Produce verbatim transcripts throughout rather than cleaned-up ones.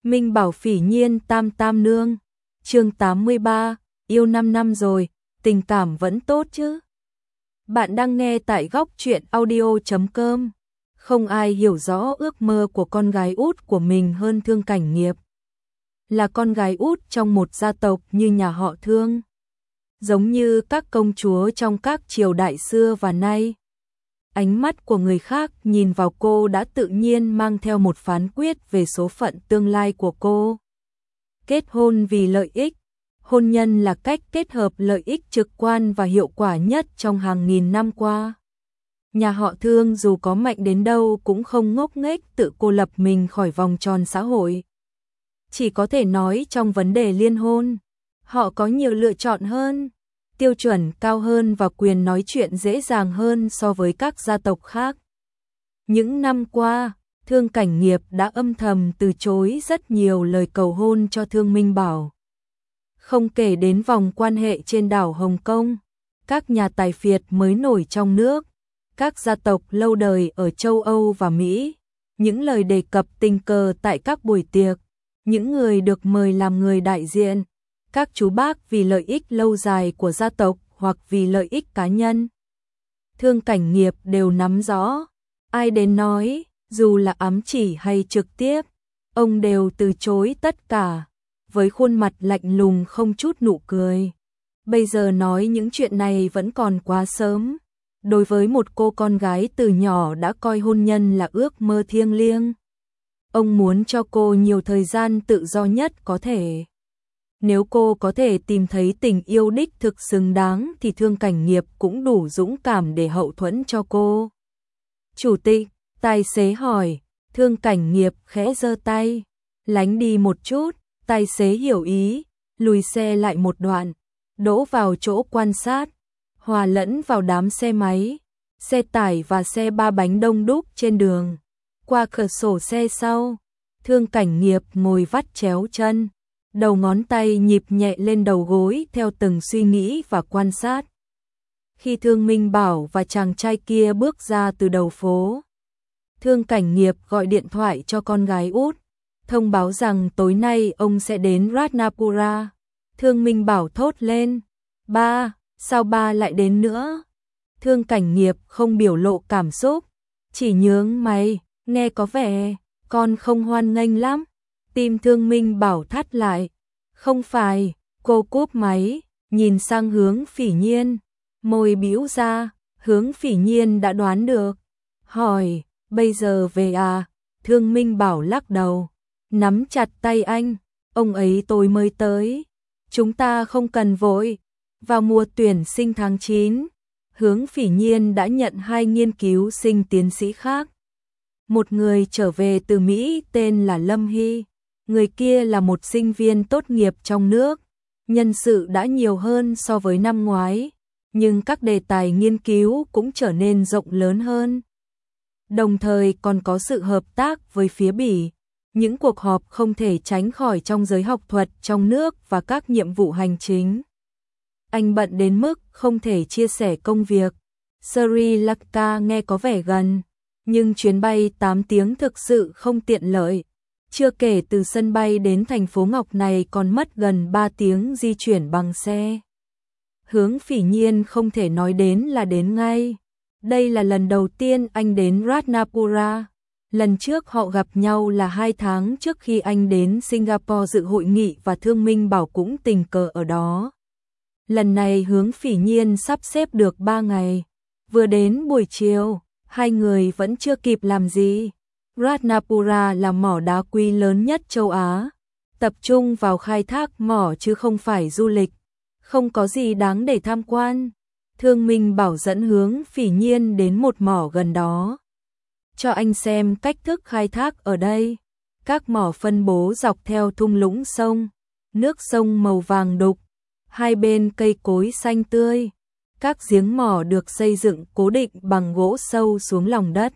Minh Bảo Phỉ Nhiên Tam Tam Nương. Chương tám mươi ba, yêu năm năm rồi, tình cảm vẫn tốt chứ? Bạn đang nghe tại góc truyện audio chấm com. Không ai hiểu rõ ước mơ của con gái út của mình hơn Thương Cảnh Nghiệp. Là con gái út trong một gia tộc như nhà họ Thương, giống như các công chúa trong các triều đại xưa và nay. Ánh mắt của người khác nhìn vào cô đã tự nhiên mang theo một phán quyết về số phận tương lai của cô. Kết hôn vì lợi ích. Hôn nhân là cách kết hợp lợi ích trực quan và hiệu quả nhất trong hàng nghìn năm qua. Nhà họ Thương dù có mạnh đến đâu cũng không ngốc nghếch tự cô lập mình khỏi vòng tròn xã hội. Chỉ có thể nói trong vấn đề liên hôn, họ có nhiều lựa chọn hơn, tiêu chuẩn cao hơn và quyền nói chuyện dễ dàng hơn so với các gia tộc khác. Những năm qua, Thương Cảnh Nghiệp đã âm thầm từ chối rất nhiều lời cầu hôn cho Thương Minh Bảo. Không kể đến vòng quan hệ trên đảo Hồng Kông, các nhà tài phiệt mới nổi trong nước, các gia tộc lâu đời ở châu Âu và Mỹ, những lời đề cập tình cờ tại các buổi tiệc, những người được mời làm người đại diện, các chú bác vì lợi ích lâu dài của gia tộc hoặc vì lợi ích cá nhân. Thương Cảnh Nghiệp đều nắm rõ, ai đến nói, dù là ám chỉ hay trực tiếp, ông đều từ chối tất cả, với khuôn mặt lạnh lùng không chút nụ cười. Bây giờ nói những chuyện này vẫn còn quá sớm. Đối với một cô con gái từ nhỏ đã coi hôn nhân là ước mơ thiêng liêng, ông muốn cho cô nhiều thời gian tự do nhất có thể. Nếu cô có thể tìm thấy tình yêu đích thực xứng đáng thì Thương Cảnh Nghiệp cũng đủ dũng cảm để hậu thuẫn cho cô. Chủ tịch, tài xế hỏi. Thương Cảnh Nghiệp khẽ giơ tay, lánh đi một chút. Tài xế hiểu ý, lùi xe lại một đoạn, đỗ vào chỗ quan sát, hòa lẫn vào đám xe máy, xe tải và xe ba bánh đông đúc trên đường. Qua cửa sổ xe sau, Thương Cảnh Nghiệp ngồi vắt chéo chân, đầu ngón tay nhịp nhẹ lên đầu gối theo từng suy nghĩ và quan sát. Khi Thương Minh Bảo và chàng trai kia bước ra từ đầu phố, Thương Cảnh Nghiệp gọi điện thoại cho con gái út, thông báo rằng tối nay ông sẽ đến Ratnapura. Thương Minh Bảo thốt lên, ba, sao ba lại đến nữa? Thương Cảnh Nghiệp không biểu lộ cảm xúc, chỉ nhướng mày, nghe có vẻ con không hoan nghênh lắm. Tim Thương Minh Bảo thắt lại, không phải. Cô cúp máy, nhìn sang Hướng Phỉ Nhiên, môi bĩu ra. Hướng Phỉ Nhiên đã đoán được, hỏi, bây giờ về à? Thương Minh Bảo lắc đầu, nắm chặt tay anh, ông ấy tôi mới tới, chúng ta không cần vội. Vào mùa tuyển sinh tháng chín, Hướng Phỉ Nhiên đã nhận hai nghiên cứu sinh tiến sĩ khác. Một người trở về từ Mỹ tên là Lâm Hy, người kia là một sinh viên tốt nghiệp trong nước. Nhân sự đã nhiều hơn so với năm ngoái, nhưng các đề tài nghiên cứu cũng trở nên rộng lớn hơn. Đồng thời còn có sự hợp tác với phía Bỉ, những cuộc họp không thể tránh khỏi trong giới học thuật trong nước và các nhiệm vụ hành chính. Anh bận đến mức không thể chia sẻ công việc. Sri Lanka nghe có vẻ gần, nhưng chuyến bay tám tiếng thực sự không tiện lợi. Chưa kể từ sân bay đến thành phố Ngọc này còn mất gần ba tiếng di chuyển bằng xe. Hướng Phỉ Nhiên không thể nói đến là đến ngay. Đây là lần đầu tiên anh đến Ratnapura. Lần trước họ gặp nhau là hai tháng trước khi anh đến Singapore dự hội nghị và Thương Minh Bảo cũng tình cờ ở đó. Lần này Hướng Phỉ Nhiên sắp xếp được ba ngày. Vừa đến buổi chiều, hai người vẫn chưa kịp làm gì. Ratnapura là mỏ đá quý lớn nhất châu Á, tập trung vào khai thác mỏ chứ không phải du lịch, không có gì đáng để tham quan. Thương Minh Bảo dẫn Hướng Phỉ Nhiên đến một mỏ gần đó, cho anh xem cách thức khai thác ở đây. Các mỏ phân bố dọc theo thung lũng sông, nước sông màu vàng đục, hai bên cây cối xanh tươi. Các giếng mỏ được xây dựng cố định bằng gỗ sâu xuống lòng đất.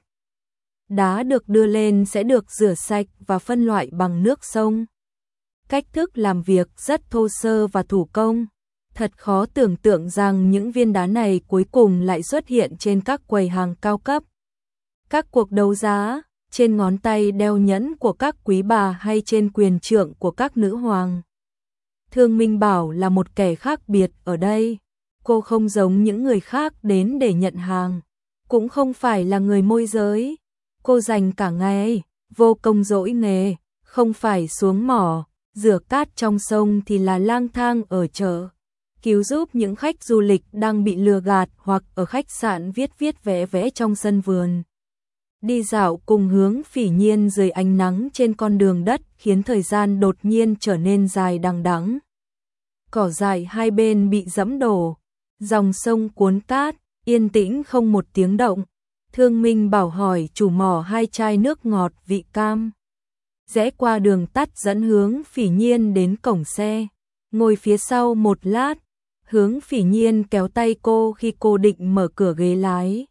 Đá được đưa lên sẽ được rửa sạch và phân loại bằng nước sông. Cách thức làm việc rất thô sơ và thủ công. Thật khó tưởng tượng rằng những viên đá này cuối cùng lại xuất hiện trên các quầy hàng cao cấp. Các cuộc đấu giá, trên ngón tay đeo nhẫn của các quý bà hay trên quyền trượng của các nữ hoàng. Thương Minh Bảo là một kẻ khác biệt ở đây. Cô không giống những người khác đến để nhận hàng, cũng không phải là người môi giới. Cô dành cả ngày, vô công dỗi nghề, không phải xuống mỏ, rửa cát trong sông thì là lang thang ở chợ, cứu giúp những khách du lịch đang bị lừa gạt hoặc ở khách sạn viết viết vẽ vẽ trong sân vườn. Đi dạo cùng Hướng Phỉ Nhiên dưới ánh nắng trên con đường đất khiến thời gian đột nhiên trở nên dài đằng đẵng. Cỏ dại hai bên bị dẫm đổ, dòng sông cuốn cát, yên tĩnh không một tiếng động. Thương Minh Bảo hỏi chủ mỏ hai chai nước ngọt vị cam. Rẽ qua đường tắt dẫn Hướng Phỉ Nhiên đến cổng xe, ngồi phía sau một lát. Hướng Phỉ Nhiên kéo tay cô khi cô định mở cửa ghế lái.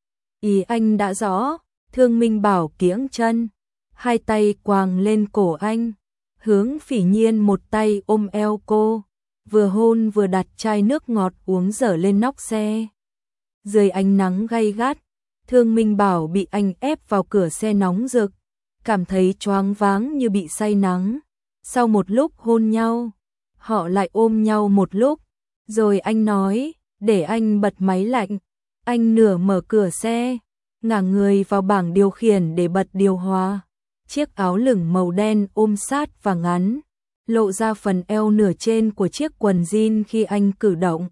Ý anh đã rõ. Thương Minh Bảo kiễng chân, hai tay quàng lên cổ anh. Hướng Phỉ Nhiên một tay ôm eo cô, vừa hôn vừa đặt chai nước ngọt uống dở lên nóc xe. Dưới ánh nắng gay gắt, Thương Minh Bảo bị anh ép vào cửa xe nóng rực, cảm thấy choáng váng như bị say nắng. Sau một lúc hôn nhau, họ lại ôm nhau một lúc, rồi anh nói, để anh bật máy lạnh. Anh nửa mở cửa xe, ngả người vào bảng điều khiển để bật điều hòa. Chiếc áo lửng màu đen ôm sát và ngắn, lộ ra phần eo nửa trên của chiếc quần jean khi anh cử động.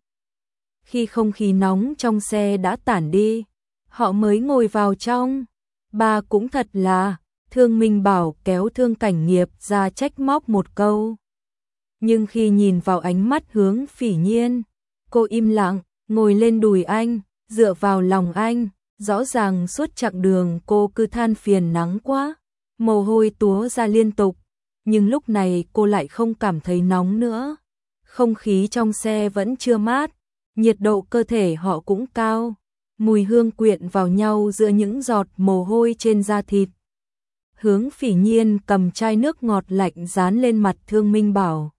Khi không khí nóng trong xe đã tản đi, họ mới ngồi vào trong. Ba cũng thật là, Thương Minh Bảo kéo Thương Cảnh Nghiệp ra trách móc một câu. Nhưng khi nhìn vào ánh mắt Hướng Phỉ Nhiên, cô im lặng, ngồi lên đùi anh, dựa vào lòng anh. Rõ ràng suốt chặng đường cô cứ than phiền nắng quá, mồ hôi túa ra liên tục, nhưng lúc này cô lại không cảm thấy nóng nữa. Không khí trong xe vẫn chưa mát, nhiệt độ cơ thể họ cũng cao, mùi hương quyện vào nhau giữa những giọt mồ hôi trên da thịt. Hướng Phỉ Nhiên cầm chai nước ngọt lạnh dán lên mặt Thương Minh Bảo.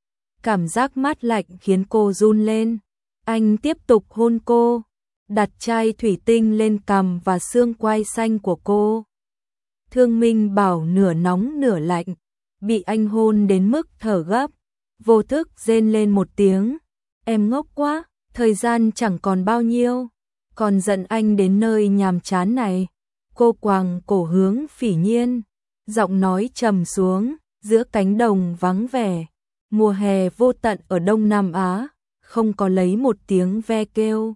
Cảm giác mát lạnh khiến cô run lên. Anh tiếp tục hôn cô, đặt chai thủy tinh lên cằm và xương quai xanh của cô. Thương Minh Bảo nửa nóng nửa lạnh, bị anh hôn đến mức thở gấp, vô thức rên lên một tiếng. Em ngốc quá, thời gian chẳng còn bao nhiêu, còn giận anh đến nơi nhàm chán này. Cô quàng cổ Hướng Phỉ Nhiên, giọng nói trầm xuống, giữa cánh đồng vắng vẻ, mùa hè vô tận ở Đông Nam Á, không có lấy một tiếng ve kêu.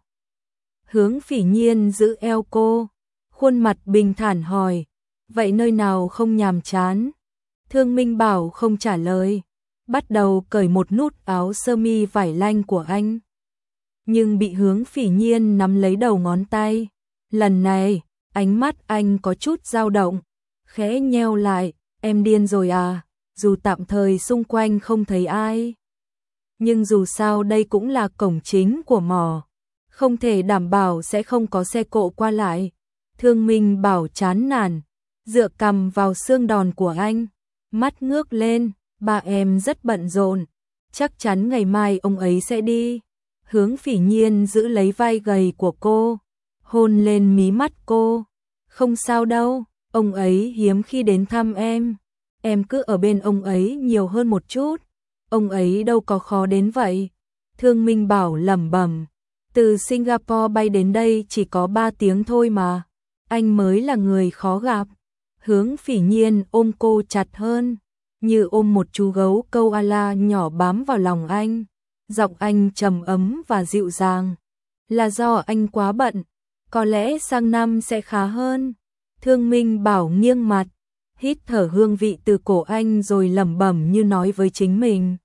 Hướng Phỉ Nhiên giữ eo cô, khuôn mặt bình thản hỏi, vậy nơi nào không nhàm chán? Thương Minh Bảo không trả lời, bắt đầu cởi một nút áo sơ mi vải lanh của anh. Nhưng bị Hướng Phỉ Nhiên nắm lấy đầu ngón tay. Lần này, ánh mắt anh có chút dao động, khẽ nheo lại, em điên rồi à, dù tạm thời xung quanh không thấy ai. Nhưng dù sao đây cũng là cổng chính của mỏ, không thể đảm bảo sẽ không có xe cộ qua lại. Thương Minh Bảo chán nản, dựa cằm vào xương đòn của anh, mắt ngước lên, ba em rất bận rộn, chắc chắn ngày mai ông ấy sẽ đi. Hướng Phỉ Nhiên giữ lấy vai gầy của cô, hôn lên mí mắt cô. Không sao đâu, ông ấy hiếm khi đến thăm em, em cứ ở bên ông ấy nhiều hơn một chút, ông ấy đâu có khó đến vậy. Thương Minh Bảo lẩm bẩm, từ Singapore bay đến đây chỉ có ba tiếng thôi mà, anh mới là người khó gặp. Hướng Phỉ Nhiên ôm cô chặt hơn, như ôm một chú gấu koala nhỏ bám vào lòng anh. Giọng anh trầm ấm và dịu dàng. Là do anh quá bận, có lẽ sang năm sẽ khá hơn. Thương Minh Bảo nghiêng mặt, hít thở hương vị từ cổ anh rồi lẩm bẩm như nói với chính mình.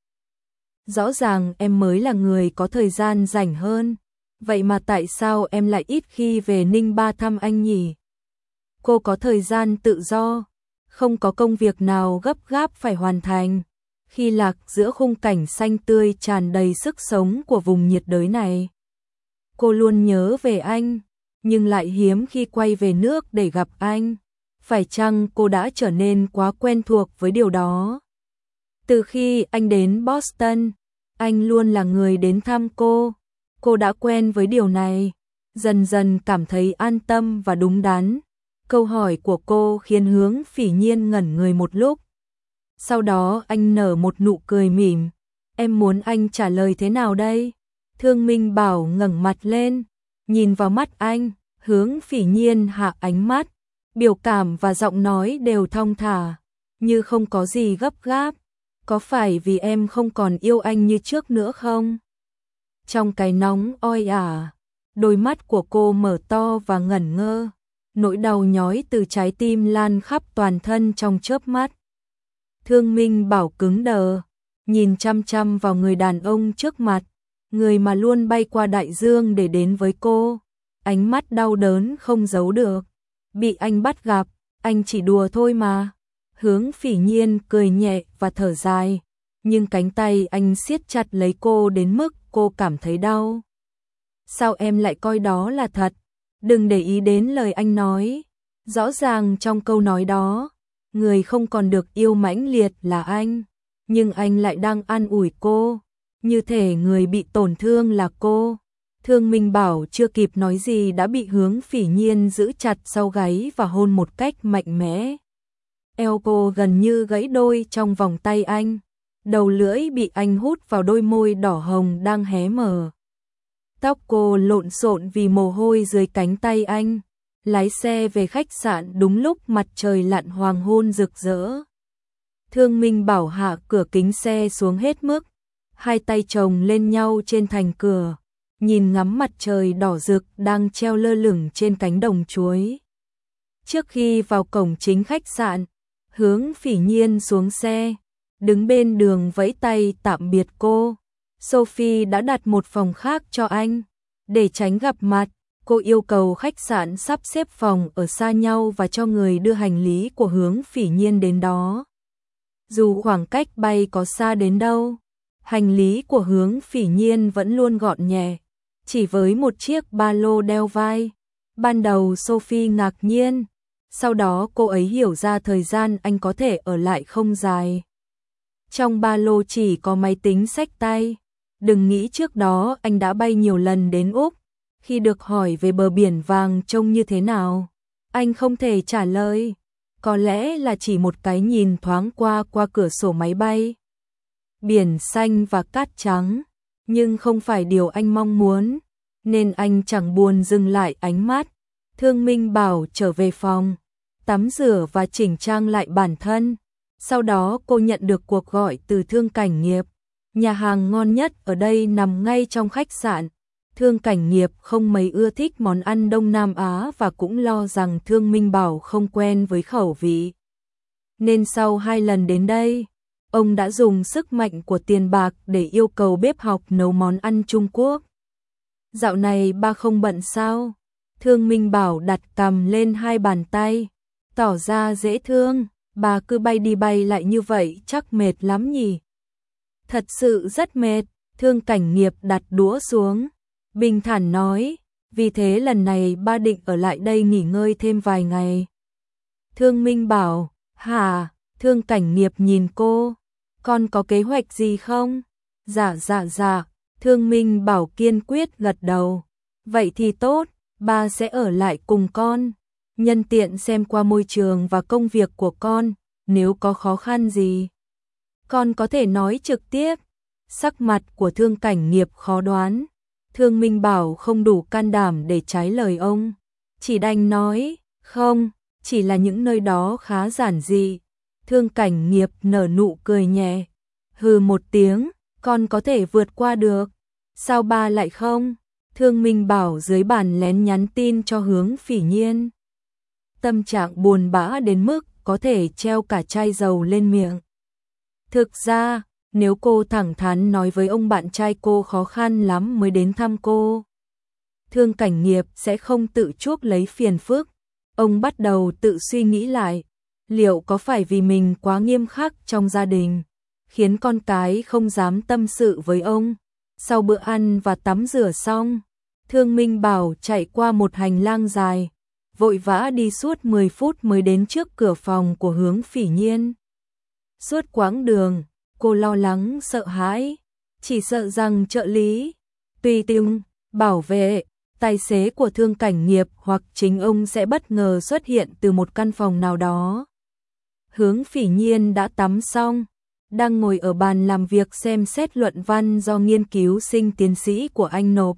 Rõ ràng em mới là người có thời gian rảnh hơn, vậy mà tại sao em lại ít khi về Ninh Ba thăm anh nhỉ? Cô có thời gian tự do, không có công việc nào gấp gáp phải hoàn thành. Khi lạc giữa khung cảnh xanh tươi tràn đầy sức sống của vùng nhiệt đới này, cô luôn nhớ về anh, nhưng lại hiếm khi quay về nước để gặp anh. Phải chăng cô đã trở nên quá quen thuộc với điều đó? Từ khi anh đến Boston, anh luôn là người đến thăm cô. Cô đã quen với điều này, dần dần cảm thấy an tâm và đúng đắn. Câu hỏi của cô khiến Hướng Phỉ Nhiên ngẩn người một lúc. Sau đó anh nở một nụ cười mỉm. Em muốn anh trả lời thế nào đây? Thương Minh Bảo ngẩng mặt lên, nhìn vào mắt anh. Hướng Phỉ Nhiên hạ ánh mắt, biểu cảm và giọng nói đều thong thả, như không có gì gấp gáp. Có phải vì em không còn yêu anh như trước nữa không? Trong cái nóng oi ả, đôi mắt của cô mở to và ngẩn ngơ, nỗi đau nhói từ trái tim lan khắp toàn thân trong chớp mắt. Thương Minh Bảo cứng đờ, nhìn chăm chăm vào người đàn ông trước mặt, người mà luôn bay qua đại dương để đến với cô. Ánh mắt đau đớn không giấu được. Bị anh bắt gặp, anh chỉ đùa thôi mà. Hướng Phỉ Nhiên cười nhẹ và thở dài, nhưng cánh tay anh siết chặt lấy cô đến mức cô cảm thấy đau. Sao em lại coi đó là thật? Đừng để ý đến lời anh nói. Rõ ràng trong câu nói đó, người không còn được yêu mãnh liệt là anh, nhưng anh lại đang an ủi cô, như thể người bị tổn thương là cô. Thương Minh Bảo chưa kịp nói gì đã bị Hướng Phỉ Nhiên giữ chặt sau gáy và hôn một cách mạnh mẽ. Eo cô gần như gãy đôi trong vòng tay anh, đầu lưỡi bị anh hút vào đôi môi đỏ hồng đang hé mở. Tóc cô lộn xộn vì mồ hôi dưới cánh tay anh. Lái xe về khách sạn đúng lúc mặt trời lặn hoàng hôn rực rỡ. Thương Minh Bảo hạ cửa kính xe xuống hết mức, hai tay chồng lên nhau trên thành cửa, nhìn ngắm mặt trời đỏ rực đang treo lơ lửng trên cánh đồng chuối. Trước khi vào cổng chính khách sạn, Hướng Phỉ Nhiên xuống xe, đứng bên đường vẫy tay tạm biệt cô. Sophie đã đặt một phòng khác cho anh. Để tránh gặp mặt, cô yêu cầu khách sạn sắp xếp phòng ở xa nhau và cho người đưa hành lý của Hướng Phỉ Nhiên đến đó. Dù khoảng cách bay có xa đến đâu, hành lý của Hướng Phỉ Nhiên vẫn luôn gọn nhẹ, chỉ với một chiếc ba lô đeo vai. Ban đầu Sophie ngạc nhiên, sau đó cô ấy hiểu ra thời gian anh có thể ở lại không dài. Trong ba lô chỉ có máy tính xách tay. Đừng nghĩ trước đó anh đã bay nhiều lần đến Úc. Khi được hỏi về bờ biển vàng trông như thế nào, anh không thể trả lời. Có lẽ là chỉ một cái nhìn thoáng qua qua cửa sổ máy bay. Biển xanh và cát trắng, nhưng không phải điều anh mong muốn, nên anh chẳng buồn dừng lại ánh mắt. Thương Minh Bảo trở về phòng, tắm rửa và chỉnh trang lại bản thân. Sau đó cô nhận được cuộc gọi từ Thương Cảnh Nghiệp. Nhà hàng ngon nhất ở đây nằm ngay trong khách sạn. Thương Cảnh Nghiệp không mấy ưa thích món ăn Đông Nam Á và cũng lo rằng Thương Minh Bảo không quen với khẩu vị. Nên sau hai lần đến đây, ông đã dùng sức mạnh của tiền bạc để yêu cầu bếp học nấu món ăn Trung Quốc. Dạo này ba không bận sao? Thương Minh Bảo đặt cằm lên hai bàn tay, tỏ ra dễ thương. Bà cứ bay đi bay lại như vậy chắc mệt lắm nhỉ? Thật sự rất mệt. Thương Cảnh Nghiệp đặt đũa xuống, bình thản nói, vì thế lần này ba định ở lại đây nghỉ ngơi thêm vài ngày. Thương Minh Bảo, hả? Thương Cảnh Nghiệp nhìn cô, con có kế hoạch gì không? Dạ dạ dạ. Thương Minh Bảo kiên quyết gật đầu. Vậy thì tốt, ba sẽ ở lại cùng con, nhân tiện xem qua môi trường và công việc của con, nếu có khó khăn gì, con có thể nói trực tiếp. Sắc mặt của Thương Cảnh Nghiệp khó đoán. Thương Minh Bảo không đủ can đảm để trái lời ông, chỉ đành nói, không, chỉ là những nơi đó khá giản dị. Thương Cảnh Nghiệp nở nụ cười nhẹ, hừ một tiếng, con có thể vượt qua được. Sao ba lại không? Thương Minh Bảo dưới bàn lén nhắn tin cho Hướng Phỉ Nhiên. Tâm trạng buồn bã đến mức có thể treo cả chai dầu lên miệng. Thực ra, nếu cô thẳng thắn nói với ông bạn trai cô khó khăn lắm mới đến thăm cô, Thương Cảnh Nghiệp sẽ không tự chuốc lấy phiền phức. Ông bắt đầu tự suy nghĩ lại, liệu có phải vì mình quá nghiêm khắc trong gia đình, khiến con cái không dám tâm sự với ông. Sau bữa ăn và tắm rửa xong, Thương Minh Bảo chạy qua một hành lang dài, vội vã đi suốt mười phút mới đến trước cửa phòng của Hướng Phỉ Nhiên. Suốt quãng đường, cô lo lắng sợ hãi, chỉ sợ rằng trợ lý, tùy tùng, bảo vệ, tài xế của Thương Cảnh Nghiệp hoặc chính ông sẽ bất ngờ xuất hiện từ một căn phòng nào đó. Hướng Phỉ Nhiên đã tắm xong, đang ngồi ở bàn làm việc xem xét luận văn do nghiên cứu sinh tiến sĩ của anh nộp.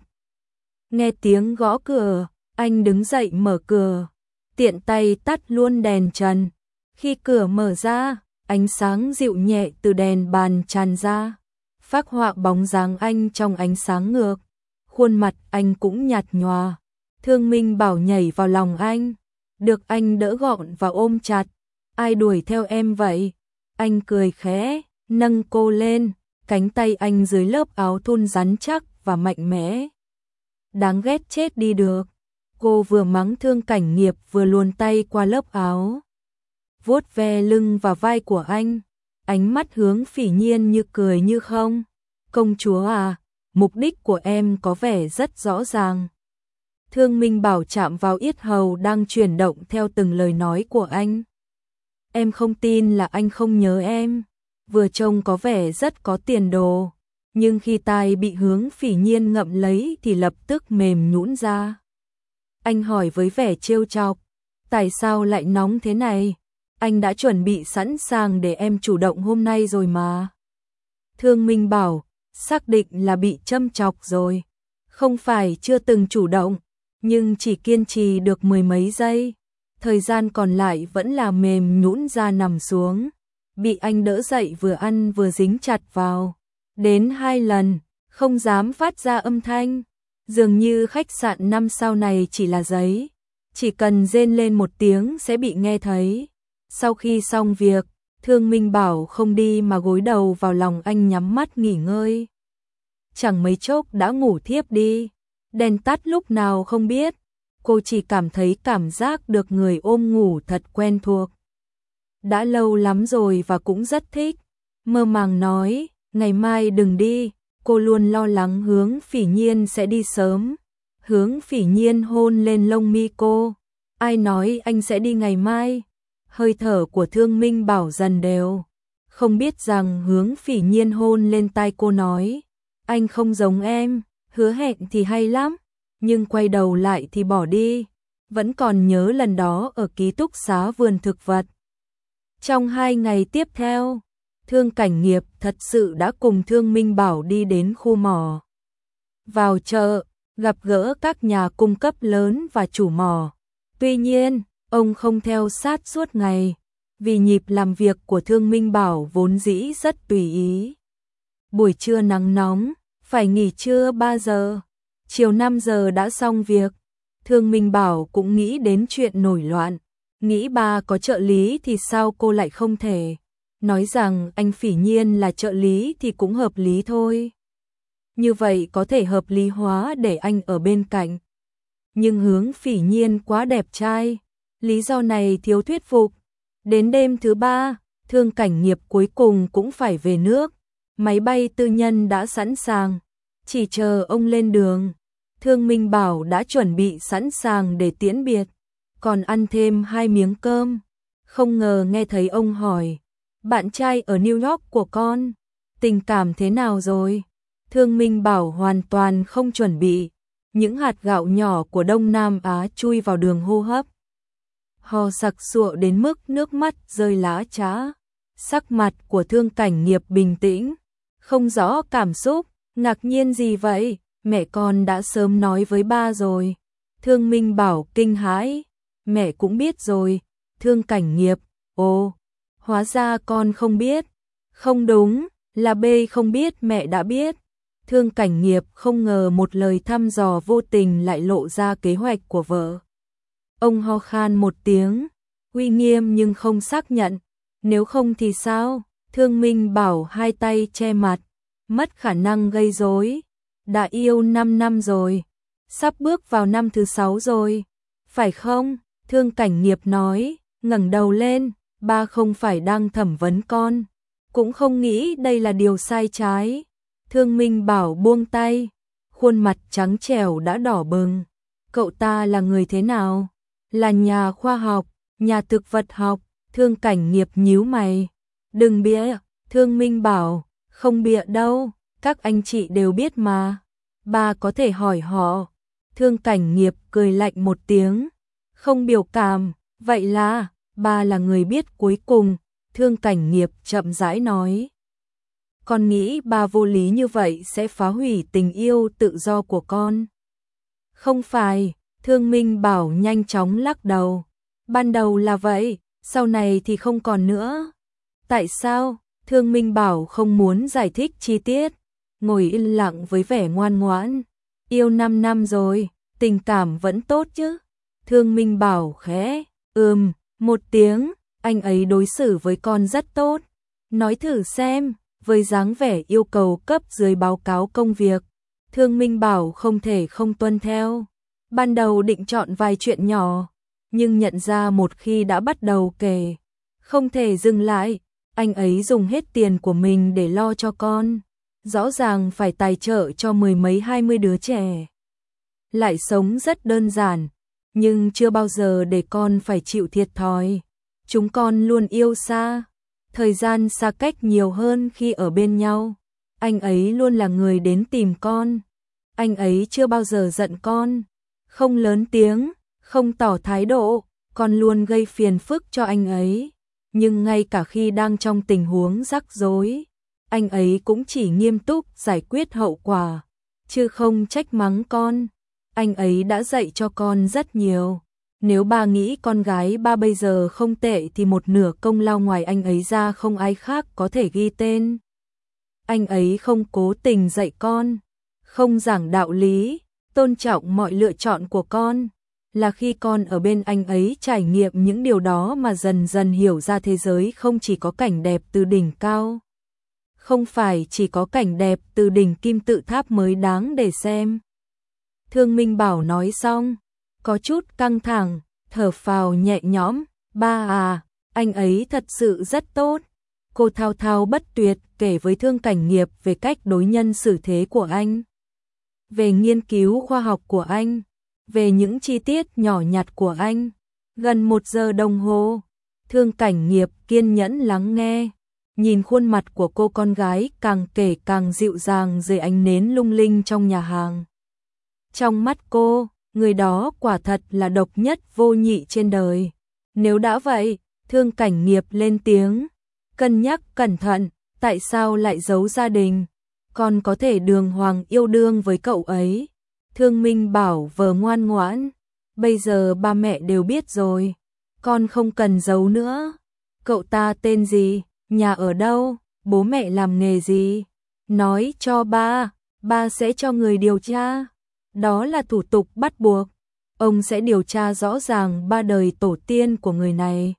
Nghe tiếng gõ cửa, anh đứng dậy mở cửa, tiện tay tắt luôn đèn trần. Khi cửa mở ra, ánh sáng dịu nhẹ từ đèn bàn tràn ra, phác họa bóng dáng anh trong ánh sáng ngược. Khuôn mặt anh cũng nhạt nhòa. Thương Minh Bảo nhảy vào lòng anh, được anh đỡ gọn và ôm chặt. Ai đuổi theo em vậy? Anh cười khẽ, nâng cô lên, cánh tay anh dưới lớp áo thun rắn chắc và mạnh mẽ. Đáng ghét chết đi được. Cô vừa mắng Thương Cảnh Nghiệp vừa luồn tay qua lớp áo, vuốt ve lưng và vai của anh. Ánh mắt Hướng Phỉ Nhiên như cười như không. Công chúa à, mục đích của em có vẻ rất rõ ràng. Thương Minh Bảo chạm vào yết hầu đang chuyển động theo từng lời nói của anh. Em không tin là anh không nhớ em. Vừa trông có vẻ rất có tiền đồ, nhưng khi tai bị Hướng Phỉ Nhiên ngậm lấy thì lập tức mềm nhũn ra. Anh hỏi với vẻ trêu chọc, tại sao lại nóng thế này? Anh đã chuẩn bị sẵn sàng để em chủ động hôm nay rồi mà. Thương Minh Bảo, xác định là bị châm chọc rồi. Không phải chưa từng chủ động, nhưng chỉ kiên trì được mười mấy giây. Thời gian còn lại vẫn là mềm nhũn ra nằm xuống. Bị anh đỡ dậy vừa ăn vừa dính chặt vào. Đến hai lần, không dám phát ra âm thanh. Dường như khách sạn năm sao này chỉ là giấy. Chỉ cần rên lên một tiếng sẽ bị nghe thấy. Sau khi xong việc, Thương Minh Bảo không đi mà gối đầu vào lòng anh nhắm mắt nghỉ ngơi. Chẳng mấy chốc đã ngủ thiếp đi. Đèn tắt lúc nào không biết. Cô chỉ cảm thấy cảm giác được người ôm ngủ thật quen thuộc. Đã lâu lắm rồi và cũng rất thích. Mơ màng nói, ngày mai đừng đi. Cô luôn lo lắng Hướng Phỉ Nhiên sẽ đi sớm. Hướng Phỉ Nhiên hôn lên lông mi cô. Ai nói anh sẽ đi ngày mai? Hơi thở của Thương Minh Bảo dần đều. Không biết rằng Hướng Phỉ Nhiên hôn lên tai cô nói, anh không giống em, hứa hẹn thì hay lắm, nhưng quay đầu lại thì bỏ đi. Vẫn còn nhớ lần đó ở ký túc xá vườn thực vật. Trong hai ngày tiếp theo, Thương Cảnh Nghiệp thật sự đã cùng Thương Minh Bảo đi đến khu mỏ. Vào chợ, gặp gỡ các nhà cung cấp lớn và chủ mỏ. Tuy nhiên, ông không theo sát suốt ngày, vì nhịp làm việc của Thương Minh Bảo vốn dĩ rất tùy ý. Buổi trưa nắng nóng, phải nghỉ trưa ba giờ, chiều năm giờ đã xong việc. Thương Minh Bảo cũng nghĩ đến chuyện nổi loạn, nghĩ ba có trợ lý thì sao cô lại không thể. Nói rằng anh Phỉ Nhiên là trợ lý thì cũng hợp lý thôi. Như vậy có thể hợp lý hóa để anh ở bên cạnh. Nhưng Hướng Phỉ Nhiên quá đẹp trai, lý do này thiếu thuyết phục. Đến đêm thứ ba, Thương Cảnh Nghiệp cuối cùng cũng phải về nước. Máy bay tư nhân đã sẵn sàng, chỉ chờ ông lên đường. Thương Minh Bảo đã chuẩn bị sẵn sàng để tiễn biệt, còn ăn thêm hai miếng cơm. Không ngờ nghe thấy ông hỏi, bạn trai ở New York của con, tình cảm thế nào rồi? Thương Minh Bảo hoàn toàn không chuẩn bị. Những hạt gạo nhỏ của Đông Nam Á chui vào đường hô hấp. Ho sặc sụa đến mức nước mắt rơi lã chã. Sắc mặt của Thương Cảnh Nghiệp bình tĩnh, không rõ cảm xúc. Ngạc nhiên gì vậy? Mẹ con đã sớm nói với ba rồi. Thương Minh Bảo kinh hãi. Mẹ cũng biết rồi. Thương Cảnh Nghiệp, ồ, hóa ra con không biết. Không đúng, là B không biết mẹ đã biết. Thương Cảnh Nghiệp không ngờ một lời thăm dò vô tình lại lộ ra kế hoạch của vợ. Ông ho khan một tiếng, uy nghiêm nhưng không xác nhận. Nếu không thì sao? Thương Minh Bảo hai tay che mặt, mất khả năng gây rối. Đã yêu năm năm rồi, sắp bước vào năm thứ sáu rồi, phải không? Thương Cảnh Nghiệp nói, ngẩng đầu lên, ba không phải đang thẩm vấn con, cũng không nghĩ đây là điều sai trái. Thương Minh Bảo buông tay, khuôn mặt trắng trẻo đã đỏ bừng. Cậu ta là người thế nào? Là nhà khoa học, nhà thực vật học. Thương Cảnh Nghiệp nhíu mày. Đừng bịa. Thương Minh Bảo, không bịa đâu, các anh chị đều biết mà. Ba có thể hỏi họ. Thương Cảnh Nghiệp cười lạnh một tiếng, không biểu cảm, vậy là, ba là người biết cuối cùng, Thương Cảnh Nghiệp chậm rãi nói. Con nghĩ ba vô lý như vậy sẽ phá hủy tình yêu tự do của con. Không phải, Thương Minh Bảo nhanh chóng lắc đầu. Ban đầu là vậy, sau này thì không còn nữa. Tại sao? Thương Minh Bảo không muốn giải thích chi tiết, ngồi yên lặng với vẻ ngoan ngoãn. Yêu năm năm rồi, tình cảm vẫn tốt chứ? Thương Minh Bảo khẽ, ừm, một tiếng, anh ấy đối xử với con rất tốt. Nói thử xem, với dáng vẻ yêu cầu cấp dưới báo cáo công việc, Thương Minh Bảo không thể không tuân theo. Ban đầu định chọn vài chuyện nhỏ, nhưng nhận ra một khi đã bắt đầu kể, không thể dừng lại. Anh ấy dùng hết tiền của mình để lo cho con, rõ ràng phải tài trợ cho mười mấy hai mươi đứa trẻ. Lại sống rất đơn giản, nhưng chưa bao giờ để con phải chịu thiệt thòi. Chúng con luôn yêu xa, thời gian xa cách nhiều hơn khi ở bên nhau. Anh ấy luôn là người đến tìm con. Anh ấy chưa bao giờ giận con, không lớn tiếng, không tỏ thái độ, con luôn gây phiền phức cho anh ấy. Nhưng ngay cả khi đang trong tình huống rắc rối, anh ấy cũng chỉ nghiêm túc giải quyết hậu quả, chứ không trách mắng con. Anh ấy đã dạy cho con rất nhiều. Nếu ba nghĩ con gái ba bây giờ không tệ thì một nửa công lao ngoài anh ấy ra không ai khác có thể ghi tên. Anh ấy không cố tình dạy con, không giảng đạo lý, tôn trọng mọi lựa chọn của con. Là khi con ở bên anh ấy trải nghiệm những điều đó mà dần dần hiểu ra thế giới không chỉ có cảnh đẹp từ đỉnh cao. Không phải chỉ có cảnh đẹp từ đỉnh kim tự tháp mới đáng để xem. Thương Minh Bảo nói xong, có chút căng thẳng, thở phào nhẹ nhõm. Ba à, anh ấy thật sự rất tốt. Cô thao thao bất tuyệt kể với Thương Cảnh Nghiệp về cách đối nhân xử thế của anh, về nghiên cứu khoa học của anh, về những chi tiết nhỏ nhặt của anh. Gần một giờ đồng hồ, Thương Cảnh Nghiệp kiên nhẫn lắng nghe, nhìn khuôn mặt của cô con gái càng kể càng dịu dàng dưới ánh nến lung linh trong nhà hàng. Trong mắt cô, người đó quả thật là độc nhất vô nhị trên đời. Nếu đã vậy, Thương Cảnh Nghiệp lên tiếng, cân nhắc cẩn thận, tại sao lại giấu gia đình? Con có thể đường hoàng yêu đương với cậu ấy. Thương Minh Bảo vờ ngoan ngoãn, bây giờ ba mẹ đều biết rồi, con không cần giấu nữa. Cậu ta tên gì, nhà ở đâu, bố mẹ làm nghề gì? Nói cho ba, ba sẽ cho người điều tra. Đó là thủ tục bắt buộc. Ông sẽ điều tra rõ ràng ba đời tổ tiên của người này,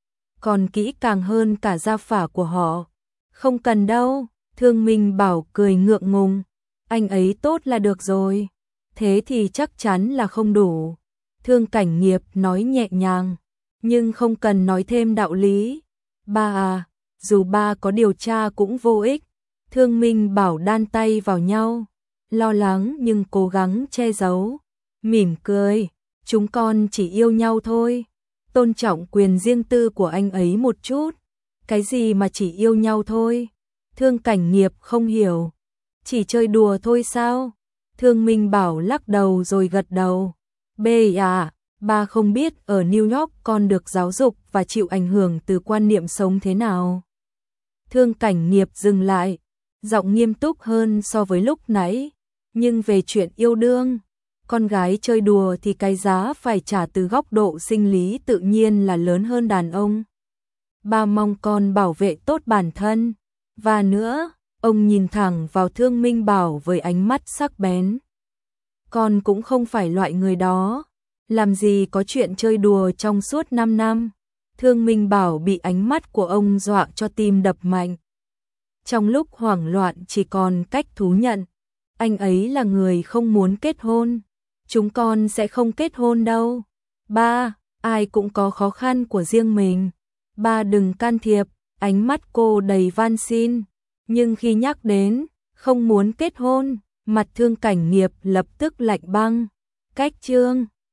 còn kỹ càng hơn cả gia phả của họ. Không cần đâu, Thương Minh Bảo cười ngượng ngùng, anh ấy tốt là được rồi. Thế thì chắc chắn là không đủ. Thương Cảnh Nghiệp nói nhẹ nhàng, nhưng không cần nói thêm đạo lý. Ba à, dù ba có điều tra cũng vô ích. Thương Minh Bảo đan tay vào nhau, lo lắng nhưng cố gắng che giấu, mỉm cười, chúng con chỉ yêu nhau thôi, tôn trọng quyền riêng tư của anh ấy một chút. Cái gì mà chỉ yêu nhau thôi? Thương Cảnh Nghiệp không hiểu. Chỉ chơi đùa thôi sao? Thương Minh Bảo lắc đầu rồi gật đầu. Bê à, ba không biết ở New York con được giáo dục và chịu ảnh hưởng từ quan niệm sống thế nào. Thương Cảnh Nghiệp dừng lại, giọng nghiêm túc hơn so với lúc nãy. Nhưng về chuyện yêu đương, con gái chơi đùa thì cái giá phải trả từ góc độ sinh lý tự nhiên là lớn hơn đàn ông. Ba mong con bảo vệ tốt bản thân. Và nữa, ông nhìn thẳng vào Thương Minh Bảo với ánh mắt sắc bén. Con cũng không phải loại người đó. Làm gì có chuyện chơi đùa trong suốt năm năm. Thương Minh Bảo bị ánh mắt của ông dọa cho tim đập mạnh. Trong lúc hoảng loạn chỉ còn cách thú nhận, anh ấy là người không muốn kết hôn. Chúng con sẽ không kết hôn đâu. Ba, ai cũng có khó khăn của riêng mình. Ba đừng can thiệp. Ánh mắt cô đầy van xin. Nhưng khi nhắc đến không muốn kết hôn, mặt Thương Cảnh Nghiệp lập tức lạnh băng. Cách chương